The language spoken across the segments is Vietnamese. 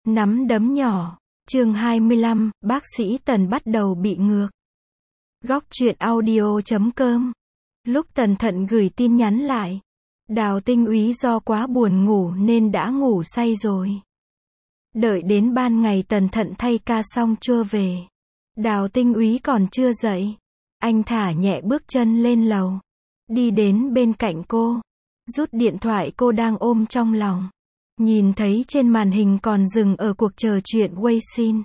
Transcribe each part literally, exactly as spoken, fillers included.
Nắm đấm nhỏ. Chương hai mươi lăm, bác sĩ Tần bắt đầu bị ngược. Góc truyện audio chấm com. Lúc Tần Thận gửi tin nhắn lại, Đào Tinh Úy do quá buồn ngủ nên đã ngủ say rồi. Đợi đến ban ngày Tần Thận thay ca xong trưa về, Đào Tinh Úy còn chưa dậy. Anh thả nhẹ bước chân lên lầu, đi đến bên cạnh cô, rút điện thoại cô đang ôm trong lòng. Nhìn thấy trên màn hình còn dừng ở cuộc trò chuyện Weixin.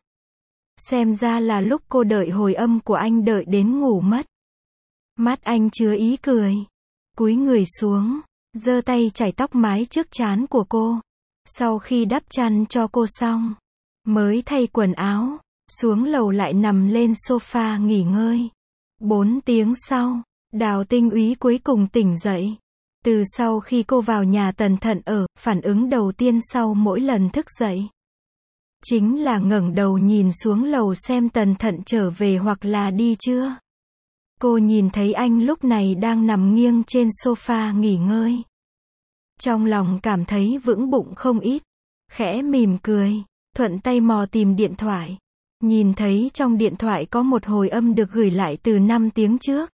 Xem ra là lúc cô đợi hồi âm của anh đợi đến ngủ mất. Mắt anh chứa ý cười. Cúi người xuống, giơ tay chải tóc mái trước trán của cô. Sau khi đắp chăn cho cô xong, mới thay quần áo, xuống lầu lại nằm lên sofa nghỉ ngơi. Bốn tiếng sau, Đào Tinh Úy cuối cùng tỉnh dậy. Từ sau khi cô vào nhà Tần Thận ở, phản ứng đầu tiên sau mỗi lần thức dậy chính là ngẩng đầu nhìn xuống lầu xem Tần Thận trở về hoặc là đi chưa. Cô nhìn thấy anh lúc này đang nằm nghiêng trên sofa nghỉ ngơi. Trong lòng cảm thấy vững bụng không ít, khẽ mỉm cười, thuận tay mò tìm điện thoại. Nhìn thấy trong điện thoại có một hồi âm được gửi lại từ năm tiếng trước.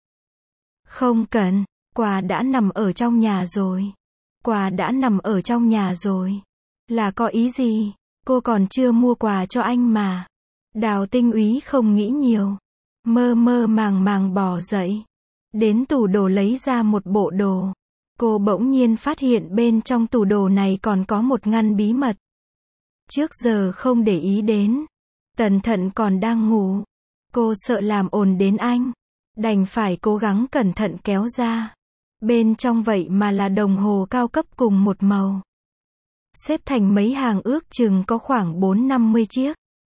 Không cần. Quà đã nằm ở trong nhà rồi. Quà đã nằm ở trong nhà rồi. Là có ý gì? Cô còn chưa mua quà cho anh mà. Đào Tinh Úy không nghĩ nhiều. Mơ mơ màng màng bò dậy. Đến tủ đồ lấy ra một bộ đồ. Cô bỗng nhiên phát hiện bên trong tủ đồ này còn có một ngăn bí mật. Trước giờ không để ý đến. Tần Thận còn đang ngủ. Cô sợ làm ồn đến anh. Đành phải cố gắng cẩn thận kéo ra. Bên trong vậy mà là đồng hồ cao cấp cùng một màu. Xếp thành mấy hàng ước chừng có khoảng bốn năm mươi chiếc.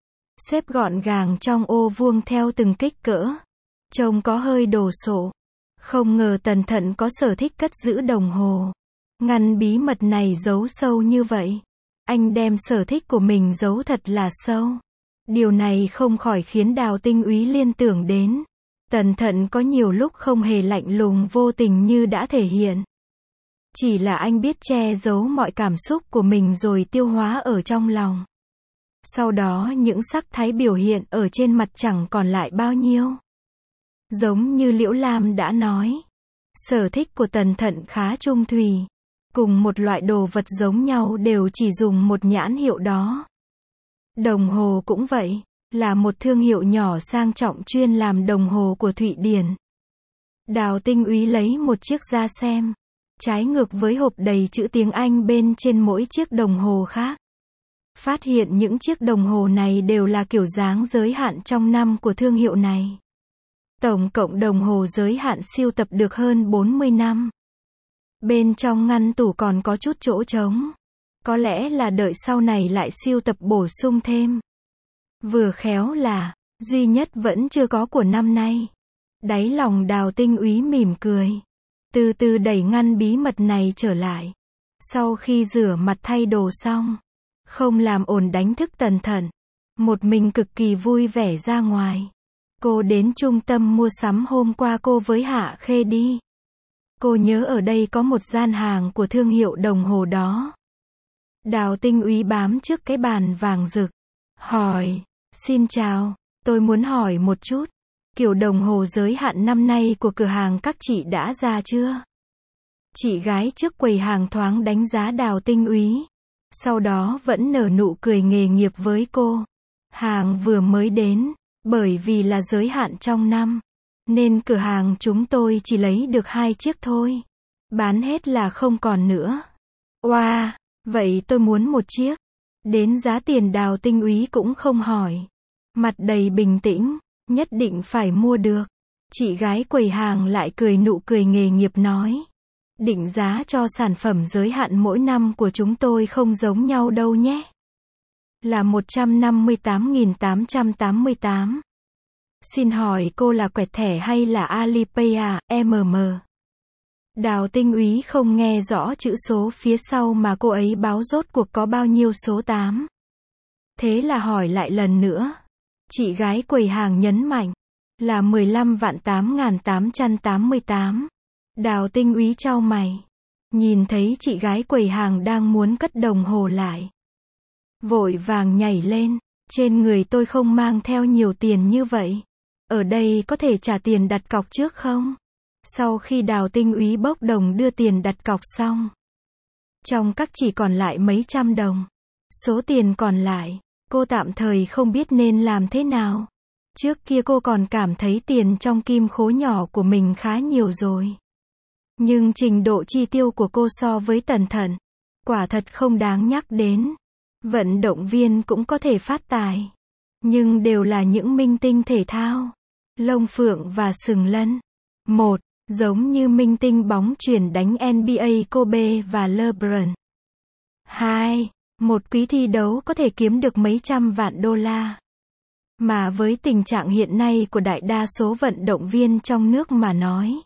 Xếp gọn gàng trong ô vuông theo từng kích cỡ. Trông có hơi đồ sộ. Không ngờ Tần Thận có sở thích cất giữ đồng hồ. Ngăn bí mật này giấu sâu như vậy. Anh đem sở thích của mình giấu thật là sâu. Điều này không khỏi khiến Đào Tinh Úy liên tưởng đến. Tần Thận có nhiều lúc không hề lạnh lùng vô tình như đã thể hiện. Chỉ là anh biết che giấu mọi cảm xúc của mình rồi tiêu hóa ở trong lòng. Sau đó những sắc thái biểu hiện ở trên mặt chẳng còn lại bao nhiêu. Giống như Liễu Lam đã nói, sở thích của Tần Thận khá trung thủy. Cùng một loại đồ vật giống nhau đều chỉ dùng một nhãn hiệu đó. Đồng hồ cũng vậy. Là một thương hiệu nhỏ sang trọng chuyên làm đồng hồ của Thụy Điển. Đào Tinh Úy lấy một chiếc ra xem. Trái ngược với hộp đầy chữ tiếng Anh bên trên mỗi chiếc đồng hồ khác. Phát hiện những chiếc đồng hồ này đều là kiểu dáng giới hạn trong năm của thương hiệu này. Tổng cộng đồng hồ giới hạn sưu tập được hơn bốn mươi năm. Bên trong ngăn tủ còn có chút chỗ trống. Có lẽ là đợi sau này lại sưu tập bổ sung thêm. Vừa khéo là, duy nhất vẫn chưa có của năm nay. Đáy lòng Đào Tinh Úy mỉm cười. Từ từ đẩy ngăn bí mật này trở lại. Sau khi rửa mặt thay đồ xong, không làm ồn đánh thức Tần Thận. Một mình cực kỳ vui vẻ ra ngoài. Cô đến trung tâm mua sắm hôm qua cô với Hạ Khê đi. Cô nhớ ở đây có một gian hàng của thương hiệu đồng hồ đó. Đào Tinh Úy bám trước cái bàn vàng rực. Hỏi. Xin chào, tôi muốn hỏi một chút, kiểu đồng hồ giới hạn năm nay của cửa hàng các chị đã ra chưa? Chị gái trước quầy hàng thoáng đánh giá Đào Tinh Úy, sau đó vẫn nở nụ cười nghề nghiệp với cô. Hàng vừa mới đến, bởi vì là giới hạn trong năm, nên cửa hàng chúng tôi chỉ lấy được hai chiếc thôi. Bán hết là không còn nữa. Oa, wow, vậy tôi muốn một chiếc. Đến giá tiền Đào Tinh Úy cũng không hỏi. Mặt đầy bình tĩnh, nhất định phải mua được. Chị gái quầy hàng lại cười nụ cười nghề nghiệp nói. Định giá cho sản phẩm giới hạn mỗi năm của chúng tôi không giống nhau đâu nhé. Là một trăm năm mươi tám nghìn tám trăm tám mươi tám. Xin hỏi cô là quẹt thẻ hay là Alipay à, em em? Đào Tinh Úy không nghe rõ chữ số phía sau mà cô ấy báo rốt cuộc có bao nhiêu số tám. Thế là hỏi lại lần nữa. Chị gái quầy hàng nhấn mạnh. Là mười lăm vạn tám nghìn tám trăm tám mươi tám. Đào Tinh Úy chau mày. Nhìn thấy chị gái quầy hàng đang muốn cất đồng hồ lại. Vội vàng nhảy lên. Trên người tôi không mang theo nhiều tiền như vậy. Ở đây có thể trả tiền đặt cọc trước không? Sau khi Đào Tinh úy bốc đồng đưa tiền đặt cọc xong, trong các chỉ còn lại mấy trăm đồng. Số tiền còn lại, cô tạm thời không biết nên làm thế nào. Trước kia cô còn cảm thấy tiền trong kim khố nhỏ của mình khá nhiều rồi. Nhưng trình độ chi tiêu của cô so với Tần Thận, quả thật không đáng nhắc đến. Vận động viên cũng có thể phát tài. Nhưng đều là những minh tinh thể thao. Lông Phượng và Sừng Lân. Một, giống như minh tinh bóng chuyền đánh N B A Kobe và LeBron. Hai, một quý thi đấu có thể kiếm được mấy trăm vạn đô la. Mà với tình trạng hiện nay của đại đa số vận động viên trong nước mà nói,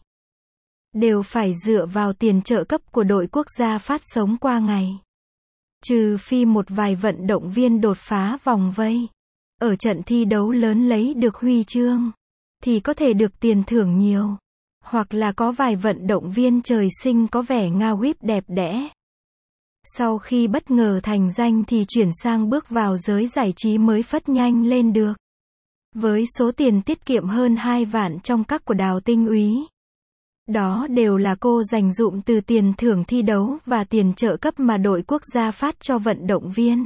đều phải dựa vào tiền trợ cấp của đội quốc gia phát sống qua ngày. Trừ phi một vài vận động viên đột phá vòng vây, ở trận thi đấu lớn lấy được huy chương, thì có thể được tiền thưởng nhiều. Hoặc là có vài vận động viên trời sinh có vẻ ngao huýp đẹp đẽ. Sau khi bất ngờ thành danh thì chuyển sang bước vào giới giải trí mới phất nhanh lên được. Với số tiền tiết kiệm hơn hai vạn trong các của Đào Tinh úy. Đó đều là cô dành dụm từ tiền thưởng thi đấu và tiền trợ cấp mà đội quốc gia phát cho vận động viên.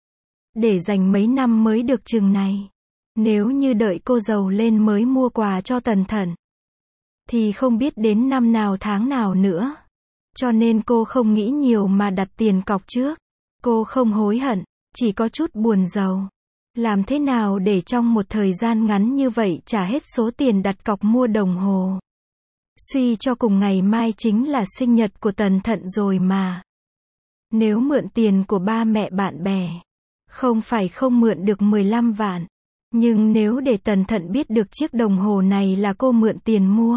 Để dành mấy năm mới được chừng này. Nếu như đợi cô giàu lên mới mua quà cho Tần Thận, thì không biết đến năm nào tháng nào nữa. Cho nên cô không nghĩ nhiều mà đặt tiền cọc trước. Cô không hối hận, chỉ có chút buồn giàu. Làm thế nào để trong một thời gian ngắn như vậy trả hết số tiền đặt cọc mua đồng hồ. Suy cho cùng ngày mai chính là sinh nhật của Tần Thận rồi mà. Nếu mượn tiền của ba mẹ bạn bè, không phải không mượn được mười lăm vạn. Nhưng nếu để Tần Thận biết được chiếc đồng hồ này là cô mượn tiền mua,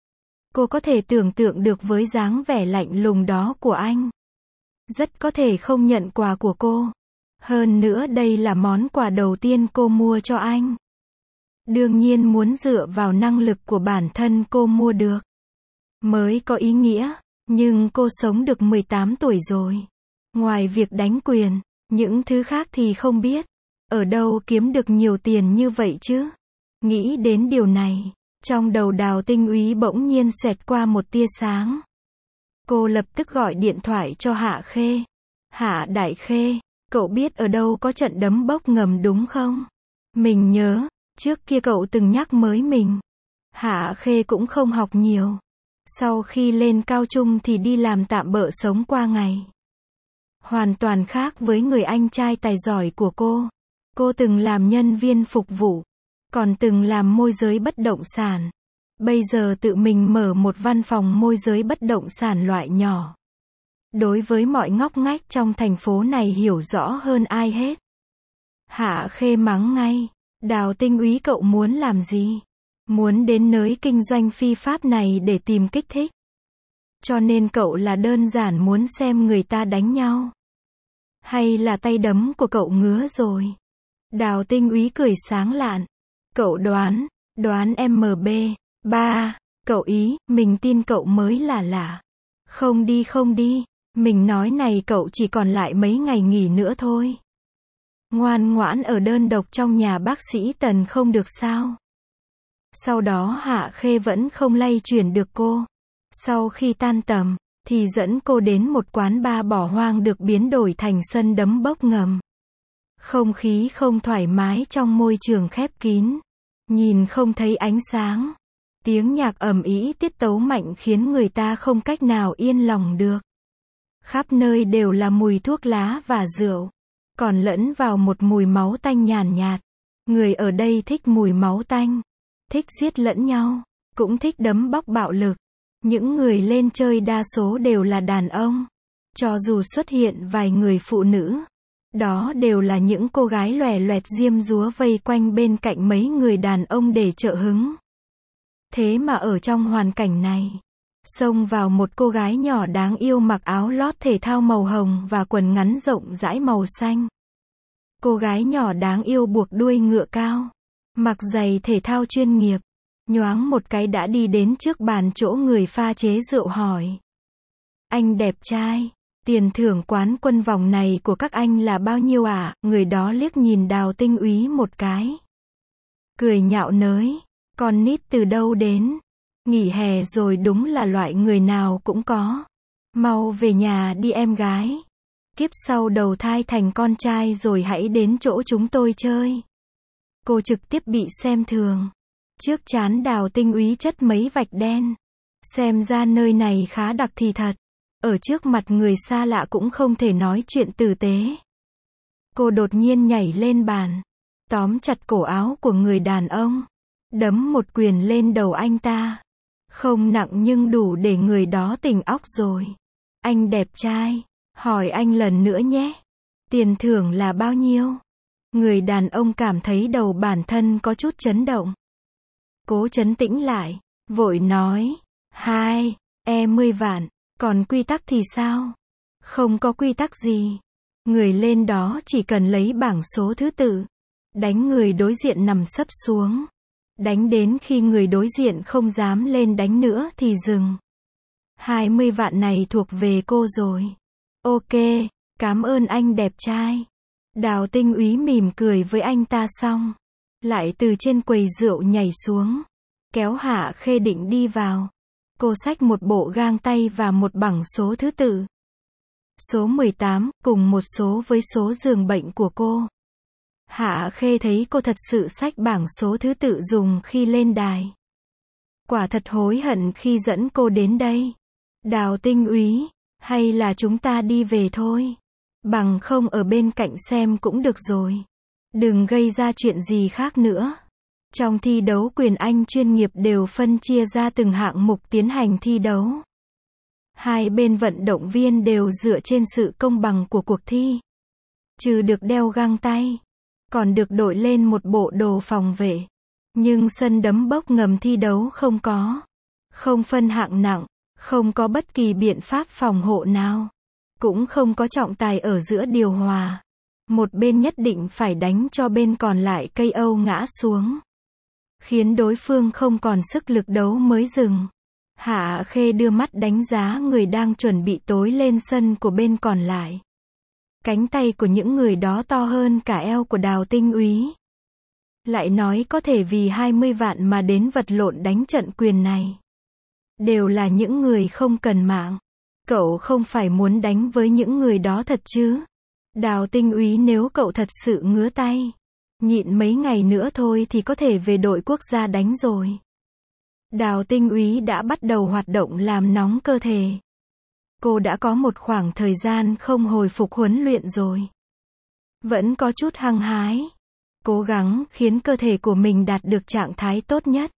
cô có thể tưởng tượng được với dáng vẻ lạnh lùng đó của anh. Rất có thể không nhận quà của cô. Hơn nữa đây là món quà đầu tiên cô mua cho anh. Đương nhiên muốn dựa vào năng lực của bản thân cô mua được mới có ý nghĩa. Nhưng cô sống được mười tám tuổi rồi. Ngoài việc đánh quyền, những thứ khác thì không biết. Ở đâu kiếm được nhiều tiền như vậy chứ? Nghĩ đến điều này, trong đầu Đào Tinh úy bỗng nhiên xoẹt qua một tia sáng. Cô lập tức gọi điện thoại cho Hạ Khê. Hạ Đại Khê, cậu biết ở đâu có trận đấm bốc ngầm đúng không? Mình nhớ, trước kia cậu từng nhắc mới mình. Hạ Khê cũng không học nhiều. Sau khi lên cao trung thì đi làm tạm bợ sống qua ngày. Hoàn toàn khác với người anh trai tài giỏi của cô. Cô từng làm nhân viên phục vụ, còn từng làm môi giới bất động sản. Bây giờ tự mình mở một văn phòng môi giới bất động sản loại nhỏ. Đối với mọi ngóc ngách trong thành phố này hiểu rõ hơn ai hết. Hạ Khê mắng ngay. Đào Tinh úy cậu muốn làm gì? Muốn đến nơi kinh doanh phi pháp này để tìm kích thích. Cho nên cậu là đơn giản muốn xem người ta đánh nhau. Hay là tay đấm của cậu ngứa rồi? Đào Tinh úy cười sáng lạn. Cậu đoán, đoán em bê, ba, cậu ý, mình tin cậu mới là lạ. Không đi không đi, mình nói này cậu chỉ còn lại mấy ngày nghỉ nữa thôi. Ngoan ngoãn ở đơn độc trong nhà bác sĩ Tần không được sao? Sau đó Hạ Khê vẫn không lay chuyển được cô. Sau khi tan tầm, thì dẫn cô đến một quán bar bỏ hoang được biến đổi thành sân đấm bốc ngầm. Không khí không thoải mái trong môi trường khép kín. Nhìn không thấy ánh sáng. Tiếng nhạc ầm ĩ tiết tấu mạnh khiến người ta không cách nào yên lòng được. Khắp nơi đều là mùi thuốc lá và rượu. Còn lẫn vào một mùi máu tanh nhàn nhạt. Người ở đây thích mùi máu tanh. Thích giết lẫn nhau. Cũng thích đấm bóc bạo lực. Những người lên chơi đa số đều là đàn ông. Cho dù xuất hiện vài người phụ nữ, đó đều là những cô gái lòe loẹt diêm dúa vây quanh bên cạnh mấy người đàn ông để trợ hứng. Thế mà ở trong hoàn cảnh này, xông vào một cô gái nhỏ đáng yêu mặc áo lót thể thao màu hồng và quần ngắn rộng rãi màu xanh. Cô gái nhỏ đáng yêu buộc đuôi ngựa cao, mặc giày thể thao chuyên nghiệp, nhoáng một cái đã đi đến trước bàn chỗ người pha chế rượu hỏi. Anh đẹp trai, Tiền thưởng quán quân vòng này của các anh là bao nhiêu ạ? À? Người đó liếc nhìn Đào Tinh Úy một cái. Cười nhạo nới. Con nít từ đâu đến? Nghỉ hè rồi đúng là loại người nào cũng có. Mau về nhà đi em gái. Kiếp sau đầu thai thành con trai rồi hãy đến chỗ chúng tôi chơi. Cô trực tiếp bị xem thường. Trước trán Đào Tinh Úy chất mấy vạch đen. Xem ra nơi này khá đặc thì thật. Ở trước mặt người xa lạ cũng không thể nói chuyện tử tế. Cô đột nhiên nhảy lên bàn. Tóm chặt cổ áo của người đàn ông. Đấm một quyền lên đầu anh ta. Không nặng nhưng đủ để người đó tỉnh óc rồi. Anh đẹp trai. Hỏi anh lần nữa nhé. Tiền thưởng là bao nhiêu? Người đàn ông cảm thấy đầu bản thân có chút chấn động. Cố trấn tĩnh lại. Vội nói. Hai, e mươi vạn. Còn quy tắc thì sao? Không có quy tắc gì. Người lên đó chỉ cần lấy bảng số thứ tự. Đánh người đối diện nằm sấp xuống. Đánh đến khi người đối diện không dám lên đánh nữa thì dừng. hai mươi vạn này thuộc về cô rồi. Ok, cảm ơn anh đẹp trai. Đào Tinh Úy mỉm cười với anh ta xong. Lại từ trên quầy rượu nhảy xuống. Kéo Hạ Khê định đi vào. Cô xách một bộ gang tay và một bảng số thứ tự. Số mười tám, cùng một số với số giường bệnh của cô. Hạ Khê thấy cô thật sự xách bảng số thứ tự dùng khi lên đài. Quả thật hối hận khi dẫn cô đến đây. Đào Tinh Úy, hay là chúng ta đi về thôi. Bằng không ở bên cạnh xem cũng được rồi. Đừng gây ra chuyện gì khác nữa. Trong thi đấu quyền Anh chuyên nghiệp đều phân chia ra từng hạng mục tiến hành thi đấu. Hai bên vận động viên đều dựa trên sự công bằng của cuộc thi. Trừ được đeo găng tay, còn được đội lên một bộ đồ phòng vệ. Nhưng sân đấm bốc ngầm thi đấu không có. Không phân hạng nặng, không có bất kỳ biện pháp phòng hộ nào. Cũng không có trọng tài ở giữa điều hòa. Một bên nhất định phải đánh cho bên còn lại cây âu ngã xuống. Khiến đối phương không còn sức lực đấu mới dừng. Hạ Khê đưa mắt đánh giá người đang chuẩn bị tối lên sân của bên còn lại. Cánh tay của những người đó to hơn cả eo của Đào Tinh Úy. Lại nói có thể vì hai mươi vạn mà đến vật lộn đánh trận quyền này. Đều là những người không cần mạng. Cậu không phải muốn đánh với những người đó thật chứ? Đào Tinh Úy, nếu cậu thật sự ngứa tay, nhịn mấy ngày nữa thôi thì có thể về đội quốc gia đánh rồi. Đào Tinh Úy đã bắt đầu hoạt động làm nóng cơ thể. Cô đã có một khoảng thời gian không hồi phục huấn luyện rồi. Vẫn có chút hăng hái. Cố gắng khiến cơ thể của mình đạt được trạng thái tốt nhất.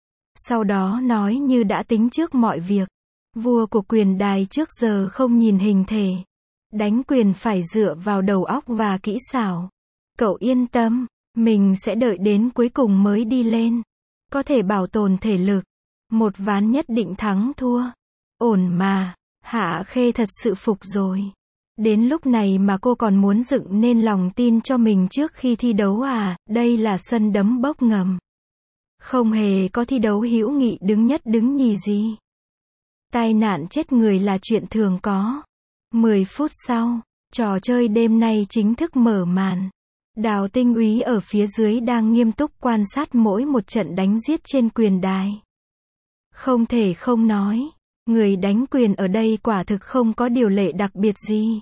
Sau đó nói như đã tính trước mọi việc. Vua của quyền đài trước giờ không nhìn hình thể. Đánh quyền phải dựa vào đầu óc và kỹ xảo. Cậu yên tâm, mình sẽ đợi đến cuối cùng mới đi lên. Có thể bảo tồn thể lực. Một ván nhất định thắng thua. Ổn mà. Hạ Khê thật sự phục rồi. Đến lúc này mà cô còn muốn dựng nên lòng tin cho mình trước khi thi đấu à? Đây là sân đấm bốc ngầm. Không hề có thi đấu hữu nghị đứng nhất đứng nhì gì. Tai nạn chết người là chuyện thường có. mười phút sau, trò chơi đêm nay chính thức mở màn. Đào Tinh Úy ở phía dưới đang nghiêm túc quan sát mỗi một trận đánh giết trên quyền đài. Không thể không nói, người đánh quyền ở đây quả thực không có điều lệ đặc biệt gì.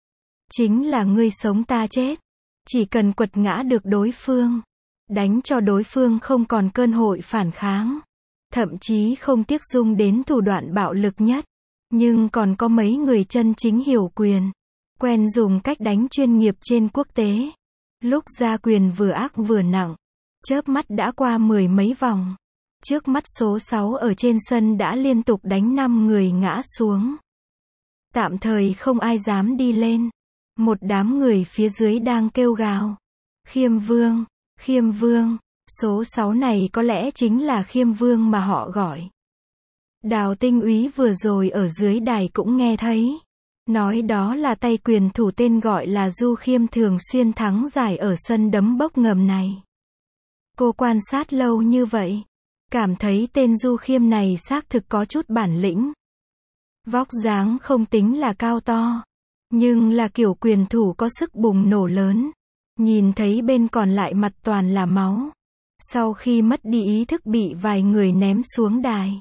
Chính là ngươi sống ta chết. Chỉ cần quật ngã được đối phương, đánh cho đối phương không còn cơ hội phản kháng. Thậm chí không tiếc dùng đến thủ đoạn bạo lực nhất. Nhưng còn có mấy người chân chính hiểu quyền. Quen dùng cách đánh chuyên nghiệp trên quốc tế. Lúc ra quyền vừa ác vừa nặng. Chớp mắt đã qua mười mấy vòng. Trước mắt số sáu ở trên sân đã liên tục đánh năm người ngã xuống. Tạm thời không ai dám đi lên. Một đám người phía dưới đang kêu gào. Khiêm Vương, Khiêm Vương. Số sáu này có lẽ chính là Khiêm Vương mà họ gọi. Đào Tinh Úy vừa rồi ở dưới đài cũng nghe thấy. Nói đó là tay quyền thủ tên gọi là Du Khiêm thường xuyên thắng giải ở sân đấm bốc ngầm này. Cô quan sát lâu như vậy. Cảm thấy tên Du Khiêm này xác thực có chút bản lĩnh. Vóc dáng không tính là cao to. Nhưng là kiểu quyền thủ có sức bùng nổ lớn. Nhìn thấy bên còn lại mặt toàn là máu. Sau khi mất đi ý thức bị vài người ném xuống đài.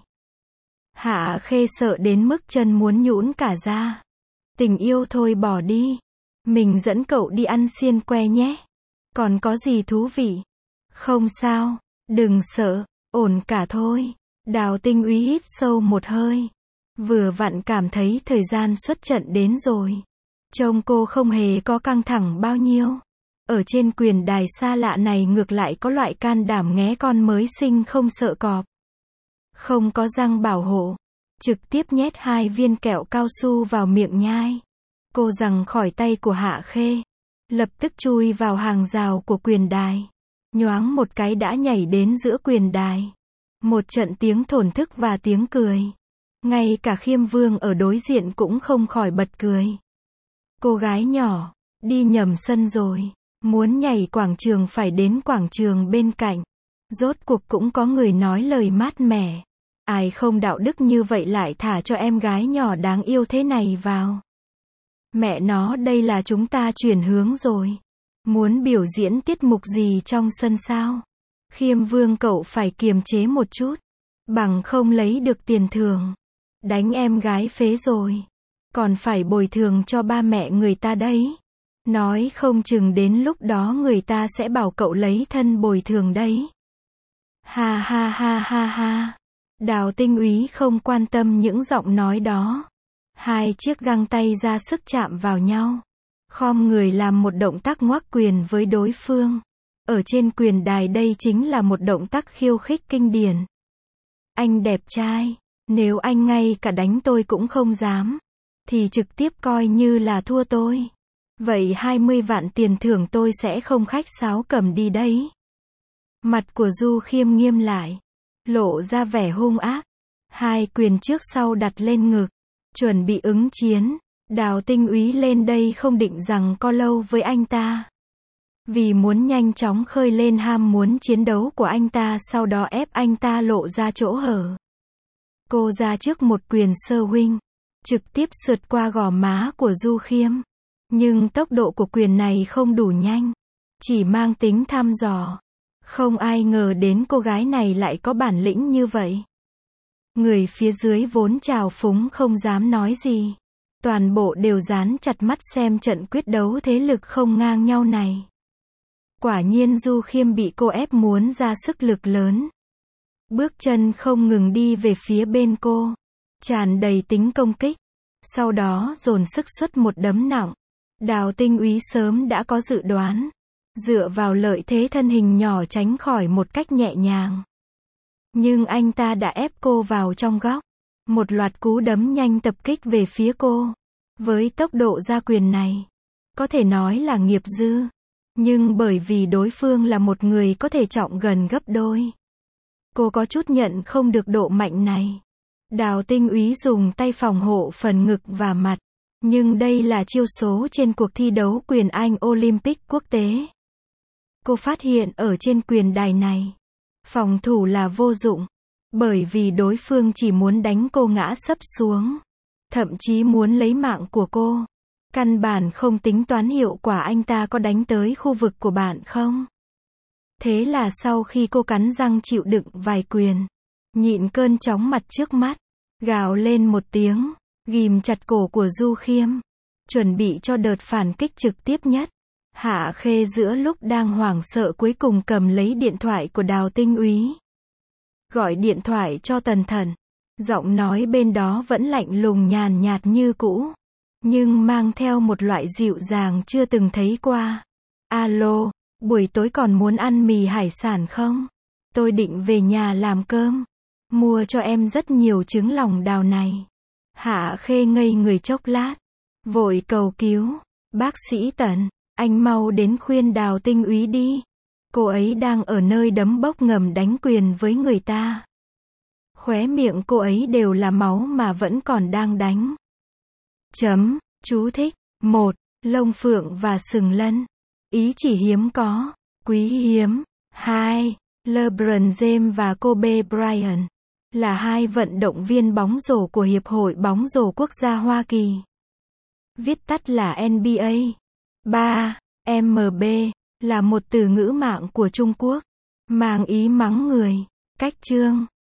Hạ Khê sợ đến mức chân muốn nhũn cả ra. Tình yêu thôi bỏ đi. Mình dẫn cậu đi ăn xiên que nhé. Còn có gì thú vị? Không sao, đừng sợ, ổn cả thôi. Đào Tinh Úy hít sâu một hơi. Vừa vặn cảm thấy thời gian xuất trận đến rồi. Trông cô không hề có căng thẳng bao nhiêu. Ở trên quyền đài xa lạ này ngược lại có loại can đảm nghé con mới sinh không sợ cọp. Không có răng bảo hộ. Trực tiếp nhét hai viên kẹo cao su vào miệng nhai. Cô giằng khỏi tay của Hạ Khê. Lập tức chui vào hàng rào của quyền đài. Nhoáng một cái đã nhảy đến giữa quyền đài. Một trận tiếng thổn thức và tiếng cười. Ngay cả Khiêm Vương ở đối diện cũng không khỏi bật cười. Cô gái nhỏ, đi nhầm sân rồi. Muốn nhảy quảng trường phải đến quảng trường bên cạnh. Rốt cuộc cũng có người nói lời mát mẻ. Ai không đạo đức như vậy lại thả cho em gái nhỏ đáng yêu thế này vào. Mẹ nó, đây là chúng ta chuyển hướng rồi. Muốn biểu diễn tiết mục gì trong sân sao? Khiêm Vương cậu phải kiềm chế một chút. Bằng không lấy được tiền thưởng. Đánh em gái phế rồi. Còn phải bồi thường cho ba mẹ người ta đấy. Nói không chừng đến lúc đó người ta sẽ bảo cậu lấy thân bồi thường đấy. Ha ha ha ha ha. Đào Tinh Úy không quan tâm những giọng nói đó. Hai chiếc găng tay ra sức chạm vào nhau. Khom người làm một động tác ngoắc quyền với đối phương. Ở trên quyền đài đây chính là một động tác khiêu khích kinh điển. Anh đẹp trai, nếu anh ngay cả đánh tôi cũng không dám, thì trực tiếp coi như là thua tôi. Vậy hai mươi vạn tiền thưởng tôi sẽ không khách sáo cầm đi đấy. Mặt của Du Khiêm nghiêm lại. Lộ ra vẻ hung ác. Hai quyền trước sau đặt lên ngực. Chuẩn bị ứng chiến. Đào Tinh Úy lên đây không định rằng co lâu với anh ta. Vì muốn nhanh chóng khơi lên ham muốn chiến đấu của anh ta, sau đó ép anh ta lộ ra chỗ hở. Cô ra trước một quyền sơ huynh. Trực tiếp sượt qua gò má của Du Khiêm. Nhưng tốc độ của quyền này không đủ nhanh. Chỉ mang tính thăm dò. Không ai ngờ đến cô gái này lại có bản lĩnh như vậy. Người phía dưới vốn trào phúng không dám nói gì. Toàn bộ đều dán chặt mắt xem trận quyết đấu thế lực không ngang nhau này. Quả nhiên Du Khiêm bị cô ép muốn ra sức lực lớn. Bước chân không ngừng đi về phía bên cô. Tràn đầy tính công kích. Sau đó dồn sức xuất một đấm nặng. Đào Tinh Úy sớm đã có dự đoán. Dựa vào lợi thế thân hình nhỏ tránh khỏi một cách nhẹ nhàng. Nhưng anh ta đã ép cô vào trong góc. Một loạt cú đấm nhanh tập kích về phía cô. Với tốc độ ra quyền này, có thể nói là nghiệp dư. Nhưng bởi vì đối phương là một người có thể trọng gần gấp đôi, cô có chút nhận không được độ mạnh này. Đào Tinh Úy dùng tay phòng hộ phần ngực và mặt. Nhưng đây là chiêu số trên cuộc thi đấu quyền Anh Olympic quốc tế. Cô phát hiện ở trên quyền đài này, phòng thủ là vô dụng. Bởi vì đối phương chỉ muốn đánh cô ngã sấp xuống. Thậm chí muốn lấy mạng của cô. Căn bản không tính toán hiệu quả anh ta có đánh tới khu vực của bạn không. Thế là sau khi cô cắn răng chịu đựng vài quyền, nhịn cơn chóng mặt trước mắt, gào lên một tiếng, ghim chặt cổ của Du Khiêm, chuẩn bị cho đợt phản kích trực tiếp nhất. Hạ Khê giữa lúc đang hoảng sợ cuối cùng cầm lấy điện thoại của Đào Tinh Úy. Gọi điện thoại cho Tần Thận. Giọng nói bên đó vẫn lạnh lùng nhàn nhạt như cũ. Nhưng mang theo một loại dịu dàng chưa từng thấy qua. Alo, buổi tối còn muốn ăn mì hải sản không? Tôi định về nhà làm cơm. Mua cho em rất nhiều trứng lòng đào này. Hạ Khê ngây người chốc lát. Vội cầu cứu. Bác sĩ Tần, anh mau đến khuyên Đào Tinh Úy đi. Cô ấy đang ở nơi đấm bốc ngầm đánh quyền với người ta. Khóe miệng cô ấy đều là máu mà vẫn còn đang đánh. Chấm, chú thích. một. Lông phượng và sừng lân. Ý chỉ hiếm có, quý hiếm. hai. LeBron James và Kobe Bryant là hai vận động viên bóng rổ của Hiệp hội bóng rổ quốc gia Hoa Kỳ. viết tắt là en bê a. ba. em bê là một từ ngữ mạng của Trung Quốc, mang ý mắng người. Cách chương